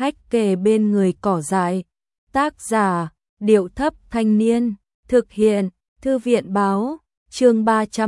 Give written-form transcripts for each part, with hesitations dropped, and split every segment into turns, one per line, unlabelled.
hách kề bên người cỏ dại. Tác giả, Điệu Thấp Thanh Niên. Thực hiện, Thư viện Báo. Chương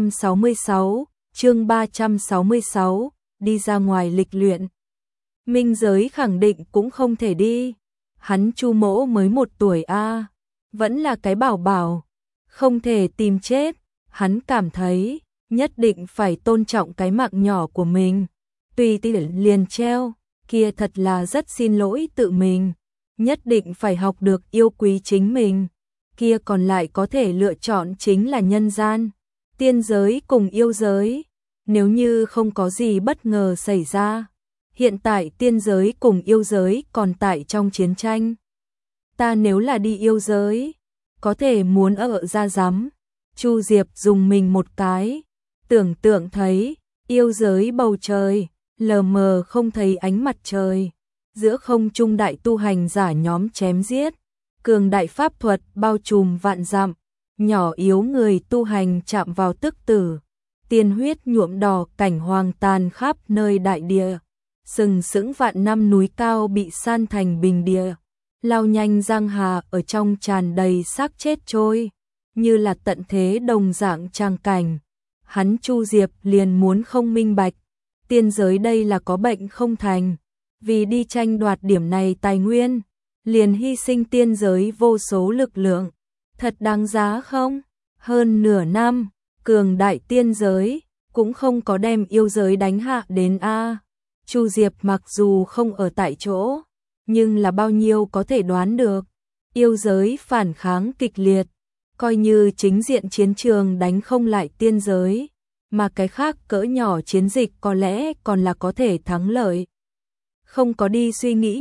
366, đi ra ngoài lịch luyện. Minh Giới khẳng định cũng không thể đi. Hắn Chu Mỗ mới 1 tuổi a, vẫn là cái bảo bảo, không thể tìm chết. Hắn cảm thấy nhất định phải tôn trọng cái mạng nhỏ của mình. Tùy tiện liền treo, kia thật là rất xin lỗi tự mình. Nhất định phải học được yêu quý chính mình. Kia còn lại có thể lựa chọn chính là nhân gian, tiên giới cùng yêu giới. Nếu như không có gì bất ngờ xảy ra, hiện tại tiên giới cùng yêu giới còn tại trong chiến tranh. Ta nếu là đi yêu giới, có thể muốn ở ra rắm. Chu Diệp dùng mình một cái, tưởng tượng thấy yêu giới bầu trời lờ mờ không thấy ánh mặt trời, giữa không trung đại tu hành giả nhóm chém giết, cường đại pháp thuật bao trùm vạn dặm, nhỏ yếu người tu hành chạm vào tức tử, tiên huyết nhuộm đỏ cảnh hoang tàn khắp nơi đại địa, sừng sững vạn năm núi cao bị san thành bình địa, lao nhanh giang hà ở trong tràn đầy xác chết trôi, như là tận thế đồng dạng trang cảnh. Hắn Chu Diệp liền muốn không minh bạch, tiên giới đây là có bệnh không thành, vì đi tranh đoạt điểm này tài nguyên, liền hy sinh tiên giới vô số lực lượng, thật đáng giá không? Hơn nửa năm, cường đại tiên giới cũng không có đem yêu giới đánh hạ đến a. Chu Diệp mặc dù không ở tại chỗ, nhưng là bao nhiêu có thể đoán được, yêu giới phản kháng kịch liệt, coi như chính diện chiến trường đánh không lại tiên giới, mà cái khác cỡ nhỏ chiến dịch có lẽ còn là có thể thắng lợi. Không có đi suy nghĩ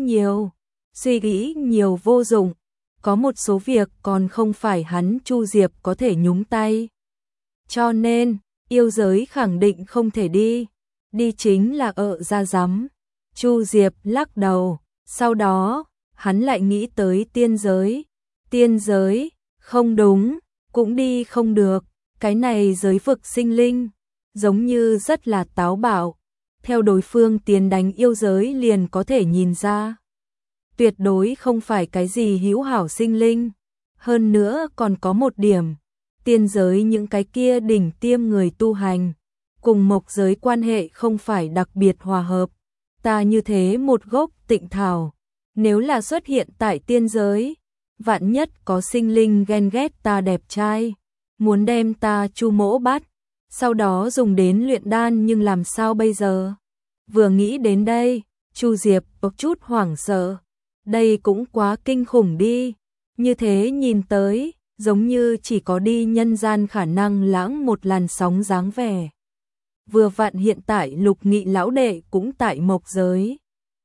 nhiều vô dụng, có một số việc còn không phải hắn Chu Diệp có thể nhúng tay. Cho nên, yêu giới khẳng định không thể đi chính là ở ra rắm. Chu Diệp lắc đầu, sau đó, hắn lại nghĩ tới tiên giới, không đúng, cũng đi không được, cái này giới vực sinh linh, giống như rất là táo bạo, theo đối phương tiến đánh yêu giới liền có thể nhìn ra. Tuyệt đối không phải cái gì hữu hảo sinh linh, hơn nữa còn có một điểm, tiên giới những cái kia đỉnh tiêm người tu hành, cùng mộc giới quan hệ không phải đặc biệt hòa hợp. Ta như thế một gốc tịnh thảo, nếu là xuất hiện tại tiên giới, vạn nhất có sinh linh ghen ghét ta đẹp trai, muốn đem ta Chu Mỗ bắt, sau đó dùng đến luyện đan, nhưng làm sao bây giờ? Vừa nghĩ đến đây, Chu Diệp có chút hoảng sợ, đây cũng quá kinh khủng đi, như thế nhìn tới, giống như chỉ có đi nhân gian khả năng lãng một làn sóng dáng vẻ. Vừa vặn hiện tại Lục Nghị lão đệ cũng tại mộc giới,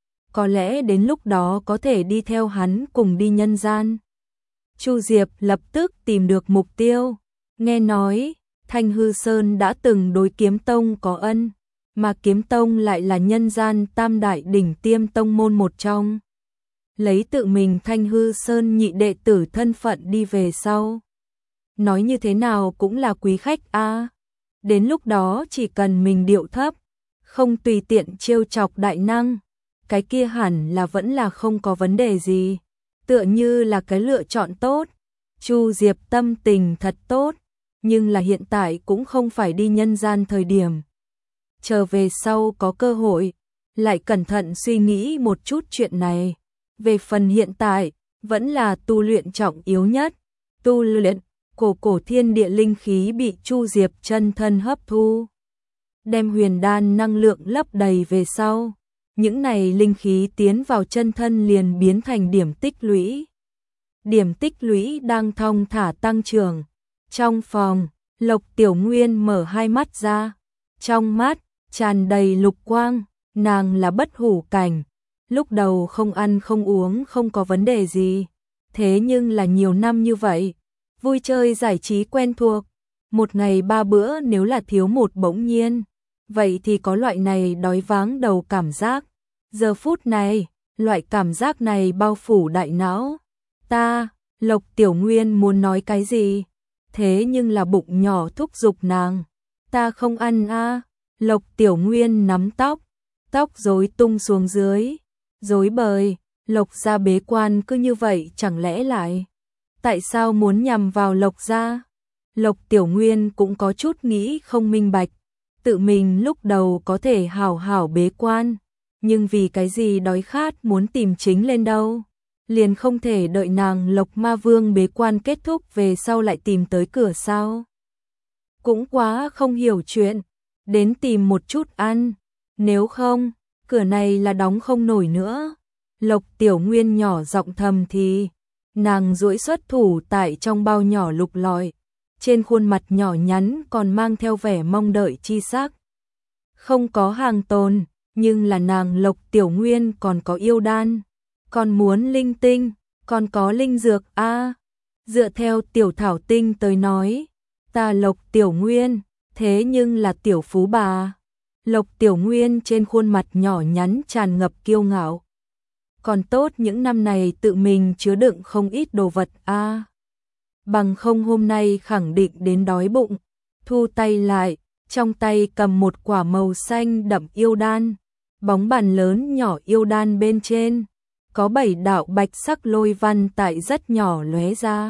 có lẽ đến lúc đó có thể đi theo hắn cùng đi nhân gian. Chu Diệp lập tức tìm được mục tiêu, nghe nói Thanh Hư Sơn đã từng đối Kiếm Tông có ân, mà Kiếm Tông lại là nhân gian tam đại đỉnh tiêm tông môn một trong. Lấy tự mình Thanh Hư Sơn nhị đệ tử thân phận đi về sau, nói như thế nào cũng là quý khách a. Đến lúc đó chỉ cần mình điệu thấp, không tùy tiện trêu chọc đại năng, cái kia hẳn là vẫn là không có vấn đề gì, tựa như là cái lựa chọn tốt. Chu Diệp tâm tình thật tốt, nhưng là hiện tại cũng không phải đi nhân gian thời điểm. Trở về sau có cơ hội, lại cẩn thận suy nghĩ một chút chuyện này. Về phần hiện tại, vẫn là tu luyện trọng yếu nhất. Tu luyện, cổ thiên địa linh khí bị Chu Diệp chân thân hấp thu, đem huyền đan năng lượng lấp đầy về sau, những này linh khí tiến vào chân thân liền biến thành điểm tích lũy. Điểm tích lũy đang thong thả tăng trưởng. Trong phòng, Lộc Tiểu Nguyên mở hai mắt ra, trong mắt tràn đầy lục quang, nàng là bất hủ cảnh, lúc đầu không ăn không uống không có vấn đề gì, thế nhưng là nhiều năm như vậy, vui chơi giải trí quen thuộc, một ngày 3 bữa nếu là thiếu một bỗng nhiên, vậy thì có loại này đói váng đầu cảm giác. Giờ phút này, loại cảm giác này bao phủ đại não. Lộc Tiểu Nguyên muốn nói cái gì, thế nhưng là bụng nhỏ thúc giục nàng. Ta không ăn a. Lộc Tiểu Nguyên nắm tóc rối tung xuống dưới, rối bời, Lộc gia bế quan cứ như vậy chẳng lẽ lại? Tại sao muốn nhằm vào Lộc gia? Lộc Tiểu Nguyên cũng có chút nghĩ không minh bạch. Tự mình lúc đầu có thể hảo hảo bế quan, nhưng vì cái gì đói khát muốn tìm chính lên đâu? Liền không thể đợi nàng Lộc Ma Vương bế quan kết thúc về sau lại tìm tới cửa sao? Cũng quá không hiểu chuyện, đến tìm một chút ăn, nếu không, cửa này là đóng không nổi nữa. Lộc Tiểu Nguyên nhỏ giọng thầm thì, nàng duỗi xuất thủ tại trong bao nhỏ lục lọi, trên khuôn mặt nhỏ nhắn còn mang theo vẻ mong đợi chi sắc. Không có hàng tồn, nhưng là nàng Lộc Tiểu Nguyên còn có yêu đan, còn muốn linh tinh, còn có linh dược a. Dựa theo Tiểu Thảo Tinh tới nói, ta Lộc Tiểu Nguyên, thế nhưng là tiểu phú bà. Lộc Tiểu Nguyên trên khuôn mặt nhỏ nhắn tràn ngập kiêu ngạo. Còn tốt những năm này tự mình chứa đựng không ít đồ vật a. Bằng không hôm nay khẳng định đến đói bụng. Thu tay lại, trong tay cầm một quả màu xanh đậm yêu đan. Bóng bàn lớn nhỏ yêu đan bên trên, có 7 đạo bạch sắc lôi văn tại rất nhỏ lóe ra.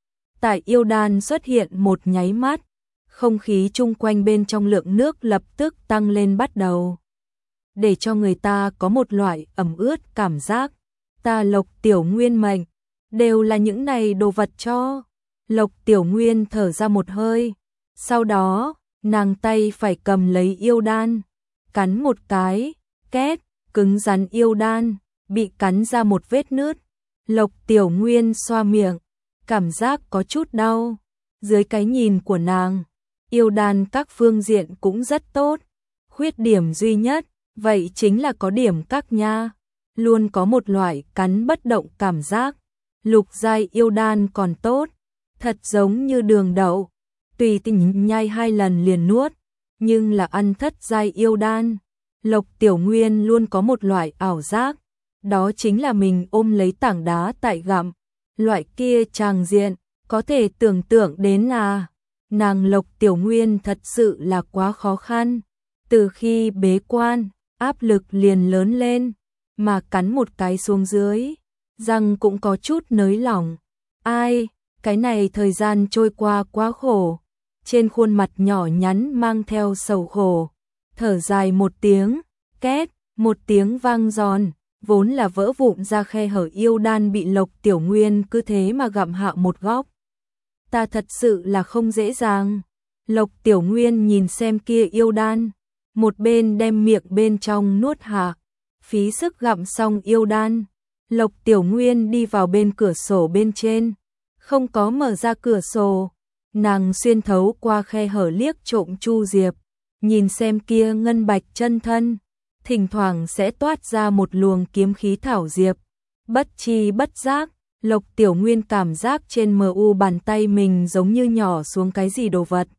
Tại yêu đan xuất hiện một nháy mắt, không khí chung quanh bên trong lượng nước lập tức tăng lên bắt đầu, để cho người ta có một loại ẩm ướt cảm giác. Ta Lộc Tiểu Nguyên mệnh, đều là những này đồ vật cho. Lộc Tiểu Nguyên thở ra một hơi, sau đó, nàng tay phải cầm lấy yêu đan, cắn một cái, két, cứng rắn yêu đan, bị cắn ra một vết nứt. Lộc Tiểu Nguyên xoa miệng, cảm giác có chút đau. Dưới cái nhìn của nàng, yêu đan các phương diện cũng rất tốt. Khuyết điểm duy nhất, vậy chính là có điểm các nha. Luôn có một loại cắn bất động cảm giác. Lục giai yêu đan còn tốt, thật giống như đường đậu, tùy tiện nhai 2 lần liền nuốt. Nhưng là ăn thất giai yêu đan, Lộc Tiểu Nguyên luôn có một loại ảo giác, đó chính là mình ôm lấy tảng đá tại gặm. Loại kia tràng diện, có thể tưởng tượng đến là, nàng Lộc Tiểu Nguyên thật sự là quá khó khăn. Từ khi bế quan, áp lực liền lớn lên, mà cắn một cái xuống dưới, răng cũng có chút nới lỏng. Ai, cái này thời gian trôi qua quá khổ. Trên khuôn mặt nhỏ nhắn mang theo sầu khổ, thở dài một tiếng, két, một tiếng vang giòn, vốn là vỡ vụn ra khe hở yêu đan bị Lộc Tiểu Nguyên cứ thế mà gặm hạ một góc. Ta thật sự là không dễ dàng. Lộc Tiểu Nguyên nhìn xem kia yêu đan, một bên đem miệng bên trong nuốt hạ, phí sức gặm xong yêu đan. Lộc Tiểu Nguyên đi vào bên cửa sổ bên trên, không có mở ra cửa sổ. Nàng xuyên thấu qua khe hở liếc trộm Chu Diệp, nhìn xem kia ngân bạch chân thân, thỉnh thoảng sẽ toát ra một luồng kiếm khí thảo diệp. Bất chi bất giác, Lộc Tiểu Nguyên cảm giác trên mu bàn tay mình giống như nhỏ xuống cái gì đồ vật.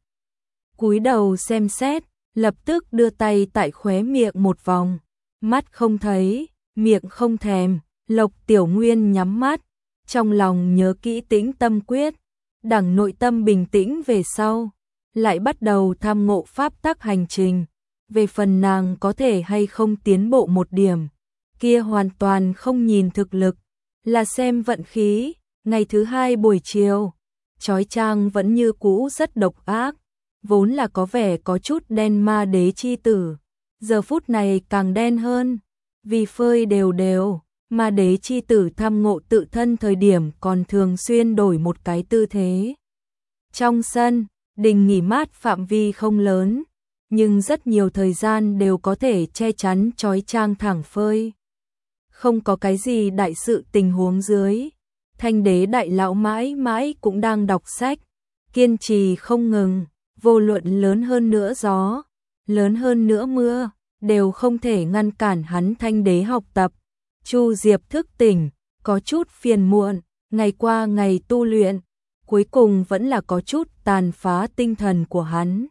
Cúi đầu xem xét, lập tức đưa tay tại khóe miệng một vòng, mắt không thấy, miệng không thèm. Lộc Tiểu Nguyên nhắm mắt, trong lòng nhớ kỹ tĩnh tâm quyết. Đằng nội tâm bình tĩnh về sau, lại bắt đầu tham ngộ pháp tắc hành trình. Về phần nàng có thể hay không tiến bộ một điểm, kia hoàn toàn không nhìn thực lực, là xem vận khí. Ngày thứ 2 buổi chiều, chói chang vẫn như cũ rất độc ác, vốn là có vẻ có chút đen ma đế chi tử, giờ phút này càng đen hơn, vì phơi đều đều. Ma đế chi tử tham ngộ tự thân thời điểm còn thường xuyên đổi một cái tư thế. Trong sân, đình nghỉ mát phạm vi không lớn, nhưng rất nhiều thời gian đều có thể che chắn chói chang thẳng phơi. Không có cái gì đại sự tình huống dưới, Thanh đế đại lão mãi mãi cũng đang đọc sách, kiên trì không ngừng, vô luận lớn hơn nữa gió, lớn hơn nữa mưa, đều không thể ngăn cản hắn Thanh đế học tập. Chu Diệp thức tỉnh, có chút phiền muộn, ngày qua ngày tu luyện, cuối cùng vẫn là có chút tàn phá tinh thần của hắn.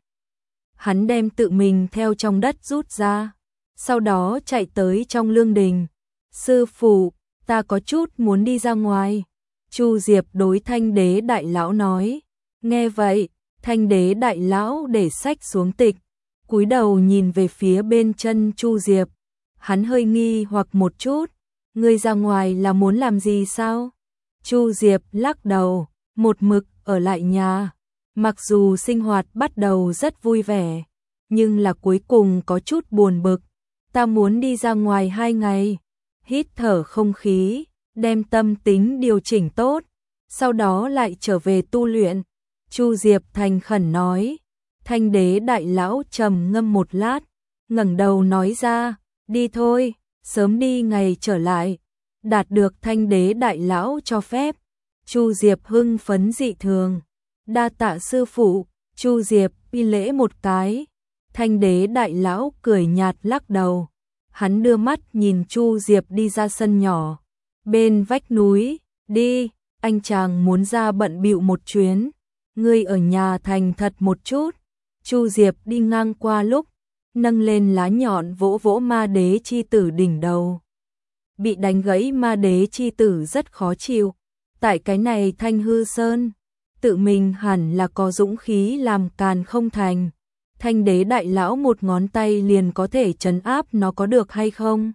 Hắn đem tự mình theo trong đất rút ra, sau đó chạy tới trong lương đình. Sư phụ, ta có chút muốn đi ra ngoài. Chu Diệp đối Thanh đế đại lão nói. Nghe vậy, Thanh đế đại lão để sách xuống tịch, cúi đầu nhìn về phía bên chân Chu Diệp. Hắn hơi nghi hoặc một chút. Ngươi ra ngoài là muốn làm gì sao? Chu Diệp lắc đầu, một mực ở lại nhà. Mặc dù sinh hoạt bắt đầu rất vui vẻ, nhưng là cuối cùng có chút buồn bực. Ta muốn đi ra ngoài 2 ngày, hít thở không khí, đem tâm tính điều chỉnh tốt, sau đó lại trở về tu luyện. Chu Diệp thành khẩn nói. Thanh đế đại lão trầm ngâm một lát, ngẩng đầu nói ra, đi thôi, sớm đi ngày trở lại. Đạt được thanh đế đại lão cho phép, Chu Diệp hưng phấn dị thường. Đa tạ sư phụ. Chu Diệp bi lễ một cái. Thanh đế đại lão cười nhạt lắc đầu. Hắn đưa mắt nhìn Chu Diệp đi ra sân nhỏ bên vách núi. Đi, anh chàng muốn ra bận bịu một chuyến, ngươi ở nhà thành thật một chút. Chu Diệp đi ngang qua lúc nâng lên lá nhọn vỗ vỗ ma đế chi tử đỉnh đầu. Bị đánh gãy ma đế chi tử rất khó chịu. Tại cái này Thanh Hư Sơn, tự mình hẳn là có dũng khí làm càn không thành. Thanh đế đại lão một ngón tay liền có thể trấn áp nó, có được hay không?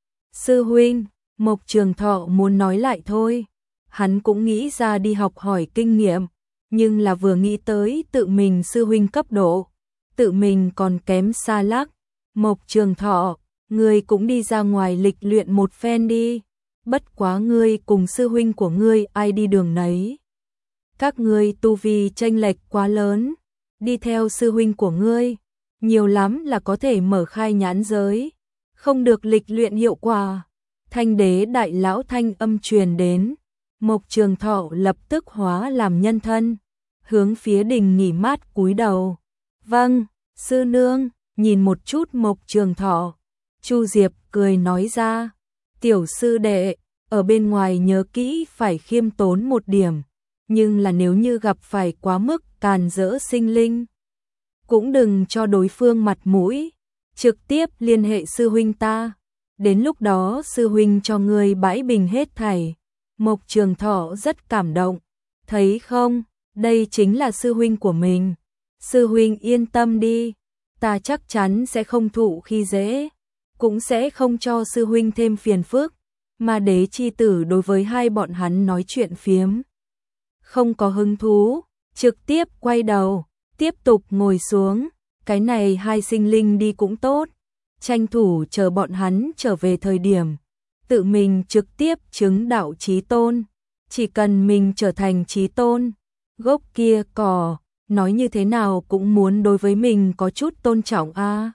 Sư huynh, Mộc Trường Thọ muốn nói lại thôi. Hắn cũng nghĩ ra đi học hỏi kinh nghiệm, nhưng là vừa nghĩ tới tự mình sư huynh cấp độ, tự mình còn kém xa lắc. Mộc Trường Thọ, ngươi cũng đi ra ngoài lịch luyện một phen đi. Bất quá ngươi cùng sư huynh của ngươi ai đi đường nấy. Các ngươi tu vi chênh lệch quá lớn, đi theo sư huynh của ngươi, nhiều lắm là có thể mở khai nhãn giới, không được lịch luyện hiệu quả. Thanh đế đại lão thanh âm truyền đến, Mộc Trường Thọ lập tức hóa làm nhân thân, hướng phía đình nghỉ mát cúi đầu. Vâng, sư nương. Nhìn một chút Mộc Trường Thọ, Chu Diệp cười nói ra, tiểu sư đệ, ở bên ngoài nhớ kỹ phải khiêm tốn một điểm, nhưng là nếu như gặp phải quá mức càn rỡ sinh linh, cũng đừng cho đối phương mặt mũi, trực tiếp liên hệ sư huynh ta, đến lúc đó sư huynh cho ngươi bãi bình hết thảy. Mộc Trường Thọ rất cảm động, thấy không, đây chính là sư huynh của mình. Sư huynh yên tâm đi, ta chắc chắn sẽ không thụ khi dễ, cũng sẽ không cho sư huynh thêm phiền phức. Ma đế chi tử đối với hai bọn hắn nói chuyện phiếm không có hứng thú, trực tiếp quay đầu, tiếp tục ngồi xuống. Cái này hai sinh linh đi cũng tốt, tranh thủ chờ bọn hắn trở về thời điểm, tự mình trực tiếp chứng đạo chí tôn. Chỉ cần mình trở thành chí tôn, gốc kia cỏ, nói như thế nào cũng muốn đối với mình có chút tôn trọng a.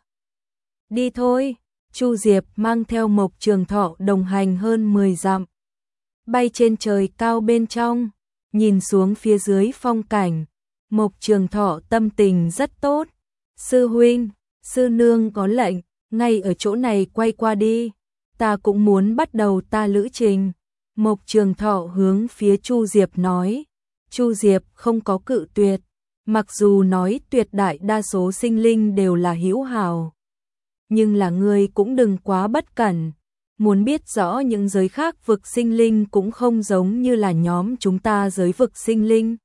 Đi thôi. Chu Diệp mang theo Mộc Trường Thọ đồng hành hơn 10 dặm, bay trên trời cao bên trong, nhìn xuống phía dưới phong cảnh. Mộc Trường Thọ tâm tình rất tốt. Sư huynh, sư nương có lệnh, ngay ở chỗ này quay qua đi, ta cũng muốn bắt đầu ta lữ trình. Mộc Trường Thọ hướng phía Chu Diệp nói. Chu Diệp không có cự tuyệt, mặc dù nói tuyệt đại đa số sinh linh đều là hữu hảo, nhưng là ngươi cũng đừng quá bất cẩn. Muốn biết rõ những giới khác vực sinh linh cũng không giống như là nhóm chúng ta giới vực sinh linh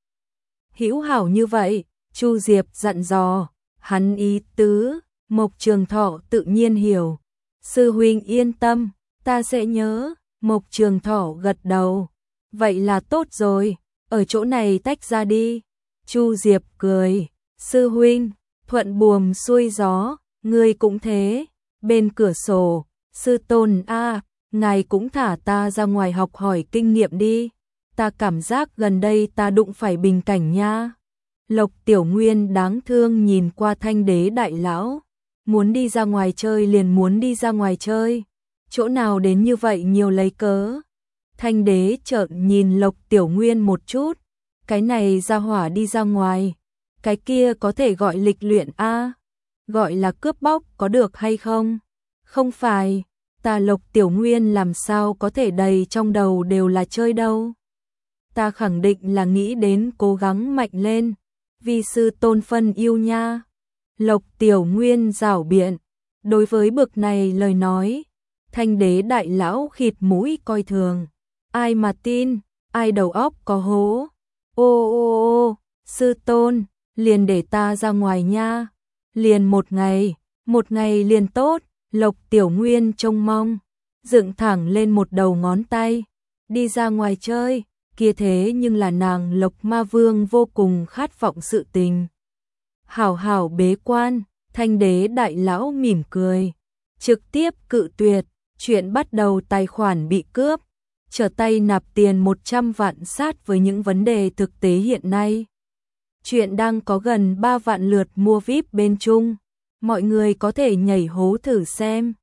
hữu hảo như vậy. Chu Diệp dặn dò, hắn ý tứ, Mộc Trường Thọ tự nhiên hiểu. Sư huynh yên tâm, ta sẽ nhớ. Mộc Trường Thọ gật đầu. Vậy là tốt rồi, ở chỗ này tách ra đi. Chu Diệp cười, sư huynh, thuận buồm xuôi gió, ngươi cũng thế. Bên cửa sổ, sư tôn a, ngài cũng thả ta ra ngoài học hỏi kinh nghiệm đi. Ta cảm giác gần đây ta đụng phải bình cảnh nha. Lộc Tiểu Nguyên đáng thương nhìn qua Thanh đế đại lão, muốn đi ra ngoài chơi liền muốn đi ra ngoài chơi, chỗ nào đến như vậy nhiều lấy cớ. Thanh đế trợn nhìn Lộc Tiểu Nguyên một chút, cái này ra hỏa đi ra ngoài, cái kia có thể gọi lịch luyện a, gọi là cướp bóc có được hay không? Không phải, ta Lộc Tiểu Nguyên làm sao có thể đầy trong đầu đều là chơi đâu. Ta khẳng định là nghĩ đến cố gắng mạnh lên, vì sư tôn phân yêu nha. Lộc Tiểu Nguyên rảo biện, đối với bực này lời nói, Thanh đế đại lão khịt mũi coi thường. Ai mà tin, ai đầu óc có hố. Ô ô ô, sư tôn, liền để ta ra ngoài nha. Liền một ngày liền tốt. Lộc Tiểu Nguyên trông mong. dựng thẳng lên một đầu ngón tay. Đi ra ngoài chơi, kia thế nhưng là nàng Lộc Ma Vương vô cùng khát vọng sự tình. Hảo hảo bế quan, Thanh đế đại lão mỉm cười, trực tiếp cự tuyệt, chuyện bắt đầu tài khoản bị cướp, trở tay nạp tiền 100 vạn sát với những vấn đề thực tế hiện nay. Chuyện đang có gần 3 vạn lượt mua VIP bên Trung, mọi người có thể nhảy hố thử xem.